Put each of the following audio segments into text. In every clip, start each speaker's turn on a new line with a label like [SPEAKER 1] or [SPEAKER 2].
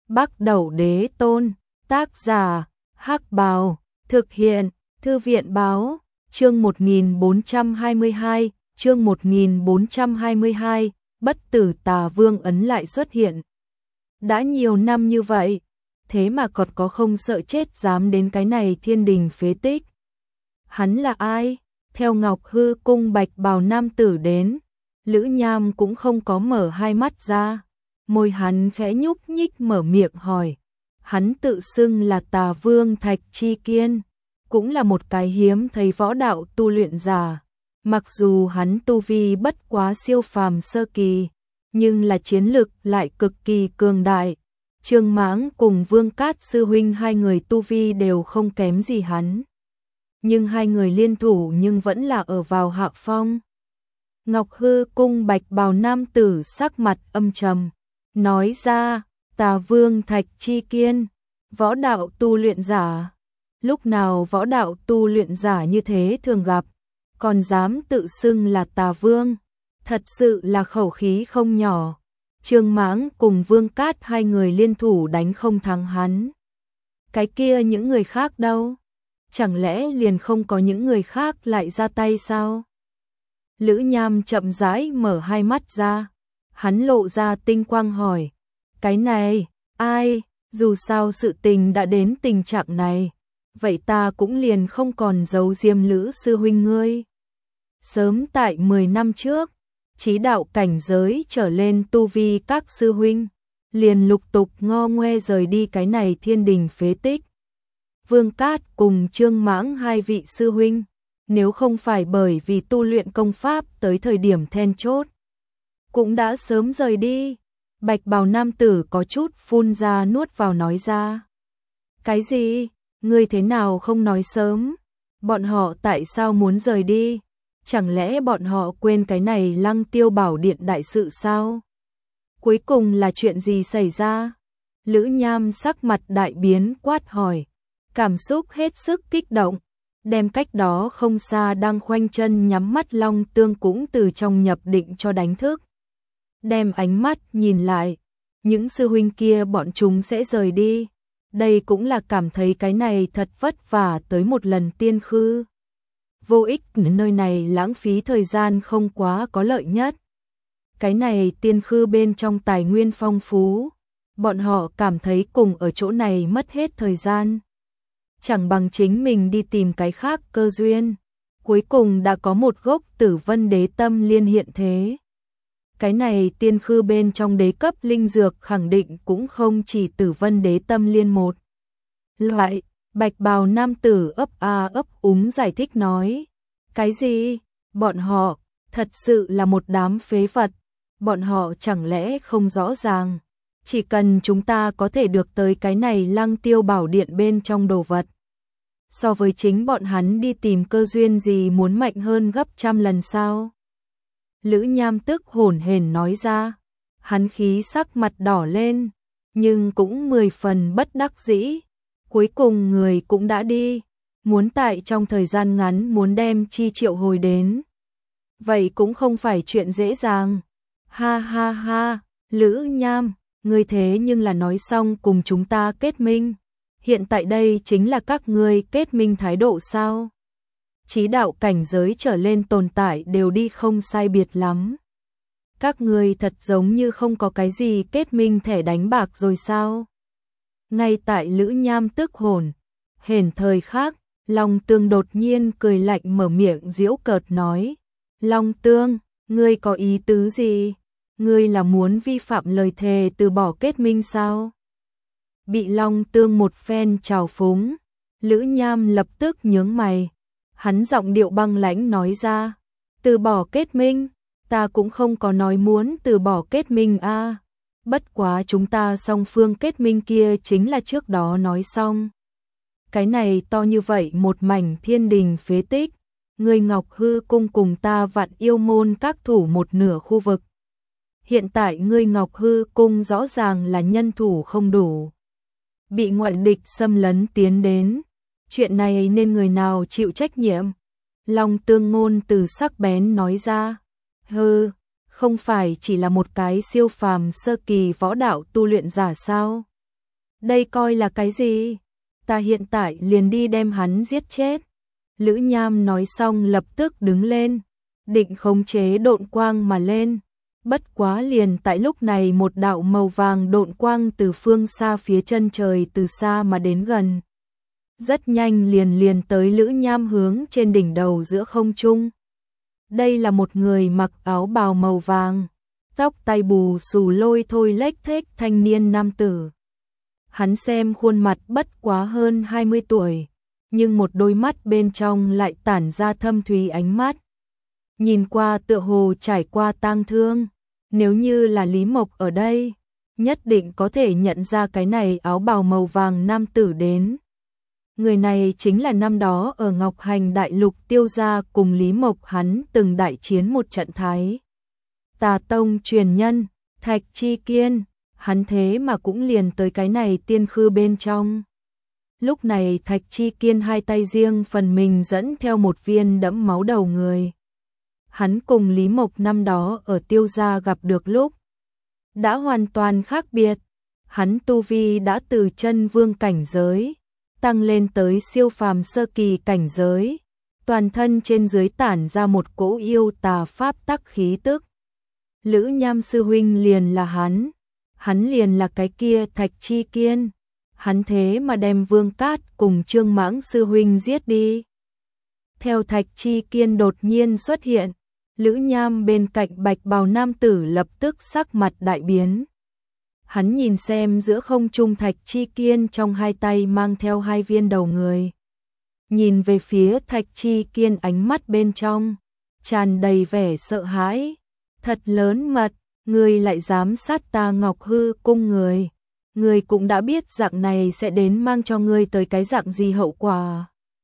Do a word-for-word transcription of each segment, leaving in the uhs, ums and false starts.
[SPEAKER 1] Bắc Đẩu Đế Tôn, tác giả, Hắc Bào, thực hiện, Thư viện báo, chương một nghìn bốn trăm hai mươi hai, chương một nghìn bốn trăm hai mươi hai, bất tử tà vương ấn lại xuất hiện. Đã nhiều năm như vậy, thế mà còn có không sợ chết dám đến cái này thiên đình phế tích. Hắn là ai? Theo Ngọc Hư cung bạch bào nam tử đến, Lữ Nham cũng không có mở hai mắt ra, môi hắn khẽ nhúc nhích mở miệng hỏi. Hắn tự xưng là Tà Vương Thạch Chi Kiên, cũng là một cái hiếm thấy võ đạo tu luyện giả. Mặc dù hắn tu vi bất quá siêu phàm sơ kỳ, nhưng là chiến lực lại cực kỳ cường đại. Trương Mãng cùng Vương Cát sư huynh hai người tu vi đều không kém gì hắn. Nhưng hai người liên thủ nhưng vẫn là ở vào hạ phong. Ngọc Hư cung bạch bào nam tử sắc mặt âm trầm, nói ra, Tà Vương Thạch Chi Kiên, võ đạo tu luyện giả. Lúc nào võ đạo tu luyện giả như thế thường gặp, còn dám tự xưng là Tà Vương, thật sự là khẩu khí không nhỏ. Trương Mãng cùng Vương Cát hai người liên thủ đánh không thắng hắn. Cái kia những người khác đâu? Chẳng lẽ liền không có những người khác lại ra tay sao? Lữ Nham chậm rãi mở hai mắt ra, hắn lộ ra tinh quang hỏi, cái này, ai? Dù sao sự tình đã đến tình trạng này, vậy ta cũng liền không còn giấu diêm Lữ sư huynh ngươi. Sớm tại mười năm trước, chí đạo cảnh giới trở lên tu vi các sư huynh, liền lục tục ngo ngoe rời đi cái này thiên đình phế tích. Vương Cát cùng Trương Mãng hai vị sư huynh, nếu không phải bởi vì tu luyện công pháp tới thời điểm then chốt, cũng đã sớm rời đi. Bạch bào nam tử có chút phun ra nuốt vào nói ra. Cái gì? Ngươi thế nào không nói sớm? Bọn họ tại sao muốn rời đi? Chẳng lẽ bọn họ quên cái này Lăng Tiêu Bảo Điện đại sự sao? Cuối cùng là chuyện gì xảy ra? Lữ Nham sắc mặt đại biến quát hỏi, cảm xúc hết sức kích động, đem cách đó không xa đang khoanh chân nhắm mắt Long Tương cũng từ trong nhập định cho đánh thức. Đem ánh mắt nhìn lại, những sư huynh kia bọn chúng sẽ rời đi. Đây cũng là cảm thấy cái này thật vất vả tới một lần tiên khư. Vô ích, nơi này lãng phí thời gian không quá có lợi nhất. Cái này tiên khư bên trong tài nguyên phong phú, bọn họ cảm thấy cùng ở chỗ này mất hết thời gian. Chẳng bằng chính mình đi tìm cái khác cơ duyên. Cuối cùng đã có một gốc Tử Vân Đế Tâm Liên hiện thế. Cái này tiên khư bên trong đế cấp linh dược khẳng định cũng không chỉ Tử Vân Đế Tâm Liên một loại. Bạch bào nam tử ấp a ấp úng giải thích nói. Cái gì? Bọn họ, thật sự là một đám phế vật. Bọn họ chẳng lẽ không rõ ràng. Chỉ cần chúng ta có thể được tới cái này Lăng Tiêu Bảo Điện bên trong đồ vật, so với chính bọn hắn đi tìm cơ duyên gì muốn mạnh hơn gấp trăm lần sao? Lữ Nham tức hổn hển nói ra, hắn khí sắc mặt đỏ lên, nhưng cũng mười phần bất đắc dĩ. Cuối cùng người cũng đã đi, muốn tại trong thời gian ngắn muốn đem chi triệu hồi đến. Vậy cũng không phải chuyện dễ dàng. Ha ha ha, Lữ Nham, ngươi thế nhưng là nói xong cùng chúng ta kết minh. Hiện tại đây chính là các ngươi kết minh thái độ sao? Chí đạo cảnh giới trở lên tồn tại đều đi không sai biệt lắm. Các ngươi thật giống như không có cái gì kết minh thẻ đánh bạc rồi sao? Ngay tại Lữ Nham tức hồn, hển thời khác, Long Tương đột nhiên cười lạnh mở miệng giễu cợt nói. Long Tương, ngươi có ý tứ gì? Ngươi là muốn vi phạm lời thề từ bỏ kết minh sao? Bị Long Tương một phen trào phúng, Lữ Nham lập tức nhướng mày. Hắn giọng điệu băng lãnh nói ra, từ bỏ kết minh, ta cũng không có nói muốn từ bỏ kết minh a. À. Bất quá chúng ta song phương kết minh kia chính là trước đó nói xong. Cái này to như vậy một mảnh thiên đình phế tích, người Ngọc Hư cung cùng ta Vạn Yêu môn các thủ một nửa khu vực. Hiện tại người Ngọc Hư cung rõ ràng là nhân thủ không đủ, bị ngoại địch xâm lấn tiến đến. Chuyện này nên người nào chịu trách nhiệm? Long Tương ngôn từ sắc bén nói ra. Hừ, không phải chỉ là một cái siêu phàm sơ kỳ võ đạo tu luyện giả sao? Đây coi là cái gì? Ta hiện tại liền đi đem hắn giết chết. Lữ Nham nói xong lập tức đứng lên, định khống chế độn quang mà lên. Bất quá liền tại lúc này một đạo màu vàng độn quang từ phương xa phía chân trời từ xa mà đến gần. Rất nhanh liền liền tới Lữ Nham hướng trên đỉnh đầu giữa không trung. Đây là một người mặc áo bào màu vàng, tóc tai bù xù lôi thôi lếch thếch thanh niên nam tử. Hắn xem khuôn mặt bất quá hơn hai mươi tuổi, nhưng một đôi mắt bên trong lại tản ra thâm thúy ánh mắt. Nhìn qua tựa hồ trải qua tang thương, nếu như là Lý Mộc ở đây, nhất định có thể nhận ra cái này áo bào màu vàng nam tử đến. Người này chính là năm đó ở Ngọc Hành Đại Lục Tiêu gia cùng Lý Mộc hắn từng đại chiến một trận thái. Tà Tông truyền nhân, Thạch Chi Kiên, hắn thế mà cũng liền tới cái này tiên khư bên trong. Lúc này Thạch Chi Kiên hai tay riêng phần mình dẫn theo một viên đẫm máu đầu người. Hắn cùng Lý Mộc năm đó ở Tiêu gia gặp được lúc đã hoàn toàn khác biệt. Hắn tu vi đã từ chân vương cảnh giới tăng lên tới siêu phàm sơ kỳ cảnh giới, toàn thân trên dưới tản ra một cỗ yêu tà pháp tắc khí tức. Lữ Nham sư huynh liền là hắn, hắn liền là cái kia Thạch Chi Kiên, hắn thế mà đem Vương Cát cùng Trương Mãng sư huynh giết đi. Theo Thạch Chi Kiên đột nhiên xuất hiện, Lữ Nham bên cạnh bạch bào nam tử lập tức sắc mặt đại biến. Hắn nhìn xem giữa không trung Thạch Chi Kiên trong hai tay mang theo hai viên đầu người. Nhìn về phía Thạch Chi Kiên ánh mắt bên trong tràn đầy vẻ sợ hãi. Thật lớn mật, ngươi lại dám sát ta Ngọc Hư cung người. Ngươi cũng đã biết dạng này sẽ đến mang cho ngươi tới cái dạng gì hậu quả.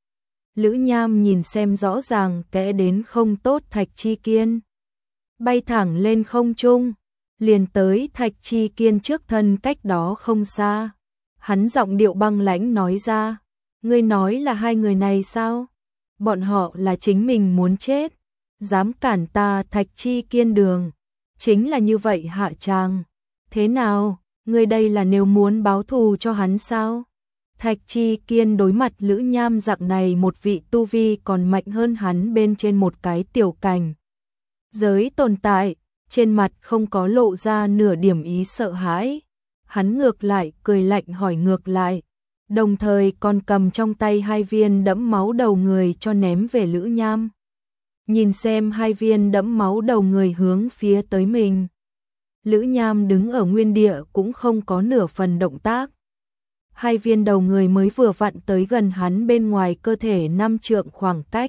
[SPEAKER 1] Lữ Nham nhìn xem rõ ràng kẽ đến không tốt Thạch Chi Kiên. Bay thẳng lên không trung, liền tới Thạch Chi Kiên trước thân cách đó không xa. Hắn giọng điệu băng lãnh nói ra, ngươi nói là hai người này sao? Bọn họ là chính mình muốn chết, dám cản ta Thạch Chi Kiên đường, chính là như vậy hạ tràng. Thế nào, ngươi đây là nếu muốn báo thù cho hắn sao? Thạch Chi Kiên đối mặt Lữ Nham dạng này một vị tu vi còn mạnh hơn hắn bên trên một cái tiểu cảnh giới tồn tại, trên mặt không có lộ ra nửa điểm ý sợ hãi. Hắn ngược lại cười lạnh hỏi ngược lại, đồng thời còn cầm trong tay hai viên đẫm máu đầu người cho ném về Lữ Nham. Nhìn xem hai viên đẫm máu đầu người hướng phía tới mình. Lữ Nham đứng ở nguyên địa cũng không có nửa phần động tác. Hai viên đầu người mới vừa vặn tới gần hắn bên ngoài cơ thể năm trượng khoảng cách,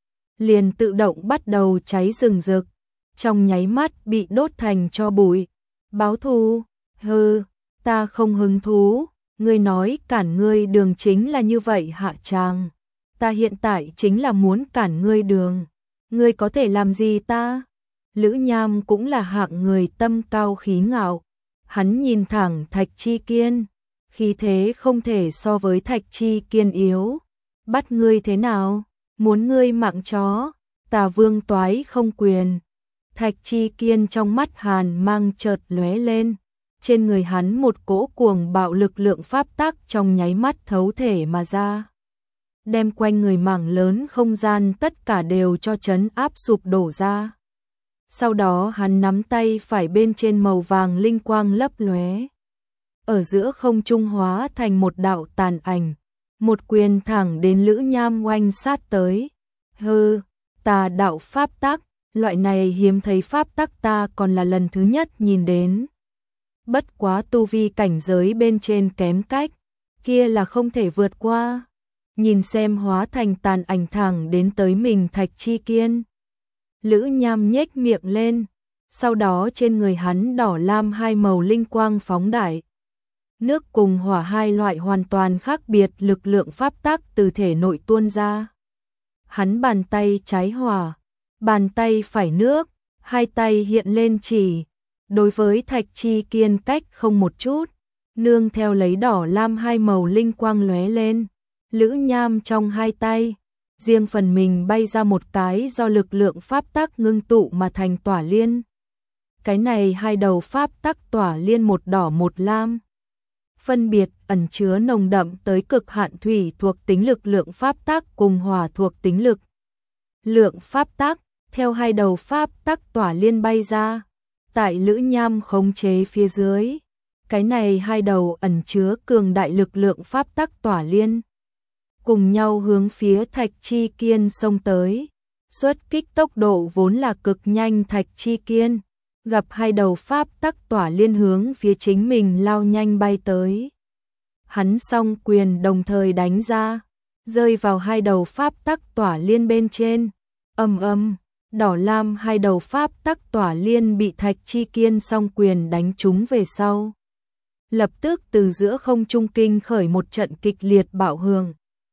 [SPEAKER 1] liền tự động bắt đầu cháy rừng rực, trong nháy mắt bị đốt thành tro bụi. Báo thù? Hừ, ta không hứng thú, ngươi nói cản ngươi đường chính là như vậy hạ tràng. Ta hiện tại chính là muốn cản ngươi đường, ngươi có thể làm gì ta? Lữ Nham cũng là hạng người tâm cao khí ngạo, hắn nhìn thẳng Thạch Chi Kiên, khí thế không thể so với Thạch Chi Kiên yếu. Bắt ngươi thế nào? Muốn ngươi mạng chó? Tà Vương toái không quyền. Thạch Chi Kiên trong mắt hàn mang chợt lóe lên, trên người hắn một cỗ cuồng bạo lực lượng pháp tắc trong nháy mắt thấu thể mà ra, đem quanh người mảng lớn không gian tất cả đều cho trấn áp sụp đổ ra. Sau đó hắn nắm tay phải bên trên màu vàng linh quang lấp lóe, ở giữa không trung hóa thành một đạo tàn ảnh, một quyền thẳng đến Lữ Nham oanh sát tới. Hừ, tà đạo pháp tắc, loại này hiếm thấy pháp tắc ta còn là lần thứ nhất nhìn đến. Bất quá tu vi cảnh giới bên trên kém cách, kia là không thể vượt qua. Nhìn xem hóa thành tàn ảnh thẳng đến tới mình Thạch Chi Kiên. Lữ Nham nhếch miệng lên, sau đó trên người hắn đỏ lam hai màu linh quang phóng đại. Nước cùng hỏa hai loại hoàn toàn khác biệt lực lượng pháp tắc từ thể nội tuôn ra. Hắn bàn tay trái hỏa, bàn tay phải nước, hai tay hiện lên chỉ. Đối với Thạch Chi Kiên cách không một chút, nương theo lấy đỏ lam hai màu linh quang lóe lên. Lữ Nham trong hai tay, riêng phần mình bay ra một cái do lực lượng pháp tắc ngưng tụ mà thành tỏa liên. Cái này hai đầu pháp tắc tỏa liên một đỏ một lam. phân biệt ẩn chứa nồng đậm tới cực hạn thủy thuộc tính lực lượng pháp tắc cùng hỏa thuộc tính lực lượng pháp tắc, theo hai đầu pháp tắc tỏa liên bay ra, tại Lữ Nham khống chế phía dưới. Cái này hai đầu ẩn chứa cường đại lực lượng pháp tắc tỏa liên, cùng nhau hướng phía Thạch Chi Kiên xông tới. Xuất kích tốc độ vốn là cực nhanh Thạch Chi Kiên, gặp hai đầu pháp tắc tỏa liên hướng phía chính mình lao nhanh bay tới. Hắn song quyền đồng thời đánh ra, rơi vào hai đầu pháp tắc tỏa liên bên trên. Ầm ầm, đỏ lam hai đầu pháp tắc tỏa liên bị Thạch Chi Kiên song quyền đánh trúng về sau. Lập tức từ giữa không trung kinh khởi một trận kịch liệt bạo hưởng.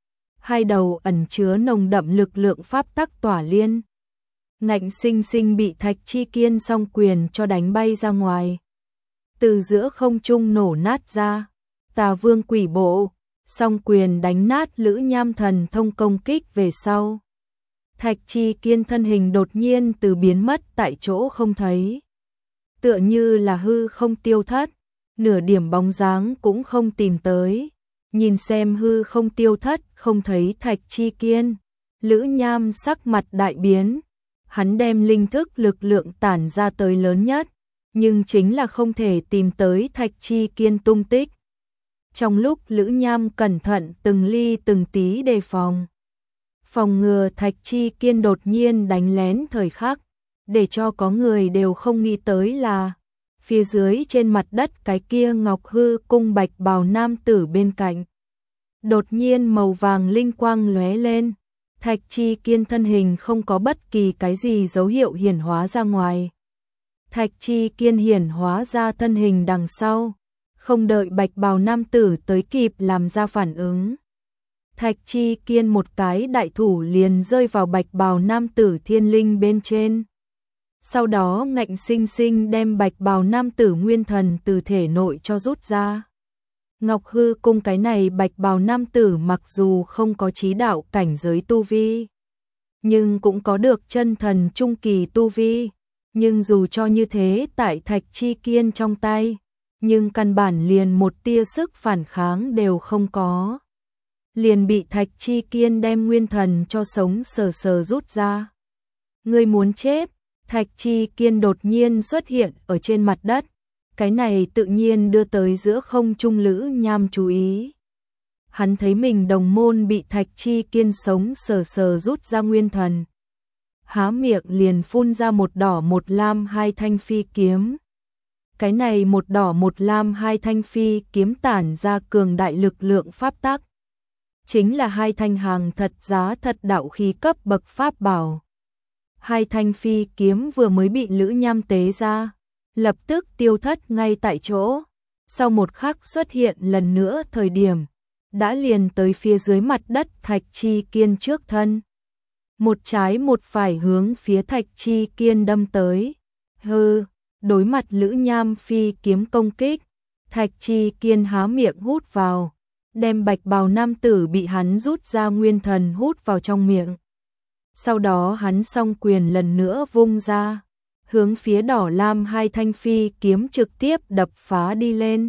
[SPEAKER 1] Hai đầu ẩn chứa nồng đậm lực lượng pháp tắc tỏa liên, ngạnh sinh sinh bị Thạch Chi Kiên song quyền cho đánh bay ra ngoài. Từ giữa không trung nổ nát ra, Tà Vương Quỷ Bộ, song quyền đánh nát Lữ Nham thần thông công kích về sau. Thạch Chi Kiên thân hình đột nhiên từ biến mất tại chỗ không thấy. Tựa như là hư không tiêu thất, nửa điểm bóng dáng cũng không tìm tới. Nhìn xem hư không tiêu thất, không thấy Thạch Chi Kiên, Lữ Nham sắc mặt đại biến. Hắn đem linh thức lực lượng tản ra tới lớn nhất, nhưng chính là không thể tìm tới Thạch Chi Kiên tung tích. Trong lúc Lữ Nham cẩn thận từng ly từng tí đề phòng, phòng ngừa Thạch Chi Kiên đột nhiên đánh lén thời khắc, để cho có người đều không nghĩ tới là phía dưới trên mặt đất cái kia ngọc hư cung bạch bào nam tử bên cạnh. Đột nhiên màu vàng linh quang lóe lên, Thạch Chi Kiên thân hình không có bất kỳ cái gì dấu hiệu hiển hóa ra ngoài. Thạch Chi Kiên hiển hóa ra thân hình đằng sau, không đợi bạch bào nam tử tới kịp làm ra phản ứng. Thạch Chi Kiên một cái đại thủ liền rơi vào bạch bào nam tử thiên linh bên trên. Sau đó ngạnh sinh sinh đem bạch bào nam tử nguyên thần từ thể nội cho rút ra. Ngọc hư cung cái này bạch bào nam tử mặc dù không có chí đạo cảnh giới tu vi, nhưng cũng có được chân thần trung kỳ tu vi. Nhưng dù cho như thế tại Thạch Chi Kiên trong tay, nhưng căn bản liền một tia sức phản kháng đều không có. Liền bị Thạch Chi Kiên đem nguyên thần cho sống sờ sờ rút ra. Ngươi muốn chết? Thạch Chi Kiên đột nhiên xuất hiện ở trên mặt đất. Cái này tự nhiên đưa tới giữa không trung Lữ Nham chú ý. Hắn thấy mình đồng môn bị Thạch Chi Kiên sống sờ sờ rút ra nguyên thần. Há miệng liền phun ra một đỏ một lam hai thanh phi kiếm. Cái này một đỏ một lam hai thanh phi kiếm tản ra cường đại lực lượng pháp tắc. Chính là hai thanh hàng thật giá thật đạo khí cấp bậc pháp bảo. Hai thanh phi kiếm vừa mới bị Lữ Nham tế ra, lập tức tiêu thất ngay tại chỗ. Sau một khắc xuất hiện lần nữa thời điểm, đã liền tới phía dưới mặt đất Thạch Chi Kiên trước thân. Một trái một phải hướng phía Thạch Chi Kiên đâm tới. Hừ, đối mặt Lữ Nham phi kiếm công kích, Thạch Chi Kiên há miệng hút vào, đem bạch bào nam tử bị hắn rút ra nguyên thần hút vào trong miệng. Sau đó hắn song quyền lần nữa vung ra, hướng phía đỏ lam hai thanh phi kiếm trực tiếp đập phá đi lên.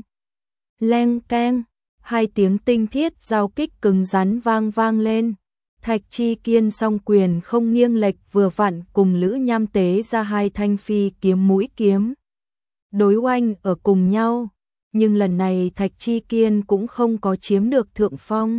[SPEAKER 1] Leng keng, hai tiếng tinh thiết giao kích cứng rắn vang vang lên. Thạch Chi Kiên song quyền không nghiêng lệch vừa vặn cùng Lữ Nham tế ra hai thanh phi kiếm mũi kiếm. Đối oanh ở cùng nhau, nhưng lần này Thạch Chi Kiên cũng không có chiếm được thượng phong.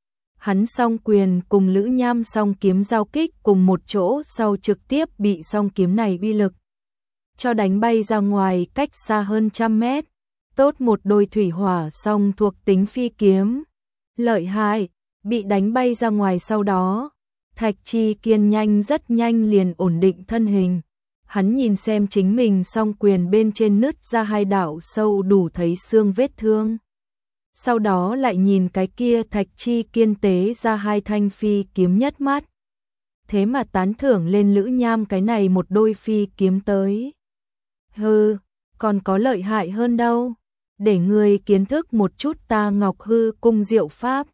[SPEAKER 1] Hắn song quyền cùng Lữ Nham song kiếm giao kích cùng một chỗ sau trực tiếp bị song kiếm này uy lực cho đánh bay ra ngoài cách xa hơn trăm mét. Tốt một đôi thủy hỏa song thuộc tính phi kiếm. Lợi hại, bị đánh bay ra ngoài sau đó. Thạch Chi Kiên nhanh rất nhanh liền ổn định thân hình. Hắn nhìn xem chính mình song quyền bên trên nứt ra hai đạo sâu đủ thấy xương vết thương. Sau đó lại nhìn cái kia Thạch Chi Kiên tế ra hai thanh phi kiếm nhất mắt. Thế mà tán thưởng lên Lữ Nham cái này một đôi phi kiếm tới. Hừ, còn có lợi hại hơn đâu. Để ngươi kiến thức một chút ta Ngọc Hư cung diệu pháp.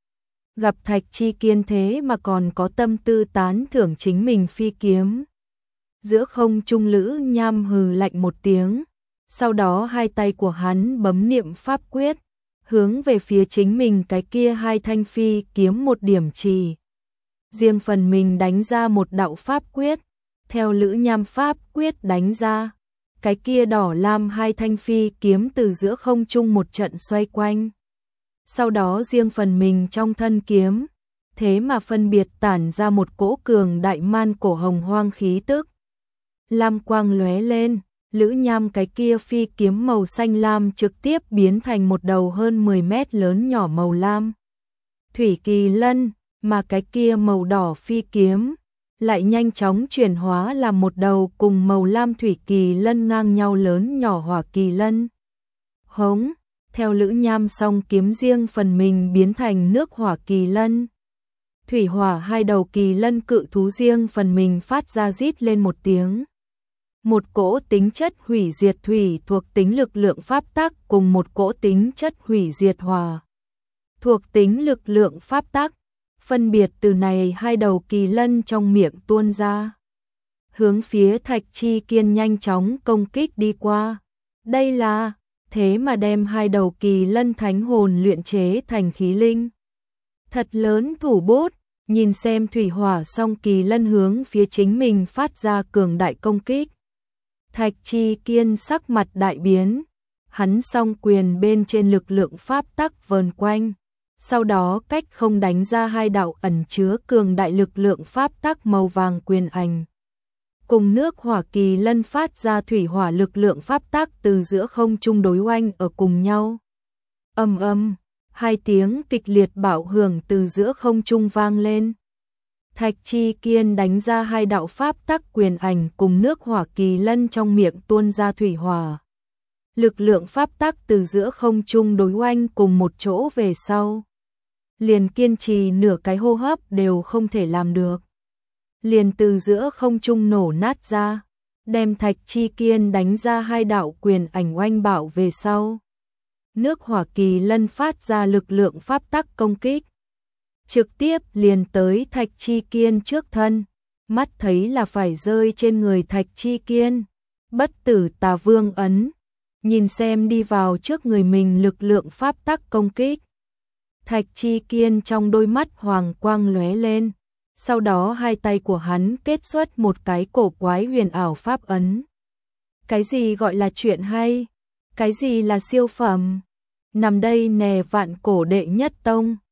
[SPEAKER 1] Gặp Thạch Chi Kiên thế mà còn có tâm tư tán thưởng chính mình phi kiếm. Giữa không trung Lữ Nham hừ lạnh một tiếng. Sau đó hai tay của hắn bấm niệm pháp quyết. hướng về phía chính mình cái kia hai thanh phi kiếm một điểm chỉ. Riêng phần mình đánh ra một đạo pháp quyết, theo Lữ Nham pháp quyết đánh ra, cái kia đỏ lam hai thanh phi kiếm từ giữa không trung một trận xoay quanh. Sau đó riêng phần mình trong thân kiếm, thế mà phân biệt tản ra một cỗ cường đại man cổ hồng hoang khí tức. Lam quang lóe lên, Lữ Nham cái kia phi kiếm màu xanh lam trực tiếp biến thành một đầu hơn mười mét lớn nhỏ màu lam thủy kỳ lân, mà cái kia màu đỏ phi kiếm lại nhanh chóng chuyển hóa làm một đầu cùng màu lam thủy kỳ lân ngang nhau lớn nhỏ hỏa kỳ lân. Hống, theo Lữ Nham song kiếm riêng phần mình biến thành nước hỏa kỳ lân. Thủy hỏa hai đầu kỳ lân cự thú riêng phần mình phát ra rít lên một tiếng. Một cỗ tính chất hủy diệt thủy thuộc tính lực lượng pháp tắc cùng một cỗ tính chất hủy diệt hỏa thuộc tính lực lượng pháp tắc, phân biệt từ này hai đầu kỳ lân trong miệng tuôn ra, hướng phía Thạch Chi Kiên nhanh chóng công kích đi qua. Đây là thế mà đem hai đầu kỳ lân thánh hồn luyện chế thành khí linh. Thật lớn thủ bút, nhìn xem thủy hỏa song kỳ lân hướng phía chính mình phát ra cường đại công kích. Thạch Chi Kiên sắc mặt đại biến, hắn song quyền bên trên lực lượng pháp tắc vờn quanh, sau đó cách không đánh ra hai đạo ẩn chứa cường đại lực lượng pháp tắc màu vàng quyền ảnh. Cùng nước hỏa kỳ lân phát ra thủy hỏa lực lượng pháp tắc từ giữa không trung đối oanh ở cùng nhau. Ầm ầm, hai tiếng kịch liệt bạo hưởng từ giữa không trung vang lên. Thạch Chi Kiên đánh ra hai đạo pháp tắc quyền ảnh cùng nước hỏa kỳ lân trong miệng tuôn ra thủy hỏa. Lực lượng pháp tắc từ giữa không trung đối oanh cùng một chỗ về sau. Liền kiên trì nửa cái hô hấp đều không thể làm được. Liền từ giữa không trung nổ nát ra, đem Thạch Chi Kiên đánh ra hai đạo quyền ảnh oanh bạo về sau. Nước hỏa kỳ lân phát ra lực lượng pháp tắc công kích, trực tiếp liền tới Thạch Chi Kiên trước thân, mắt thấy là phải rơi trên người Thạch Chi Kiên. Bất tử tà vương ấn, nhìn xem đi vào trước người mình lực lượng pháp tắc công kích. Thạch Chi Kiên trong đôi mắt hoàng quang lóe lên, sau đó hai tay của hắn kết xuất một cái cổ quái huyền ảo pháp ấn. Cái gì gọi là chuyện hay? Cái gì là siêu phẩm? Nằm đây nè vạn cổ đệ nhất tông.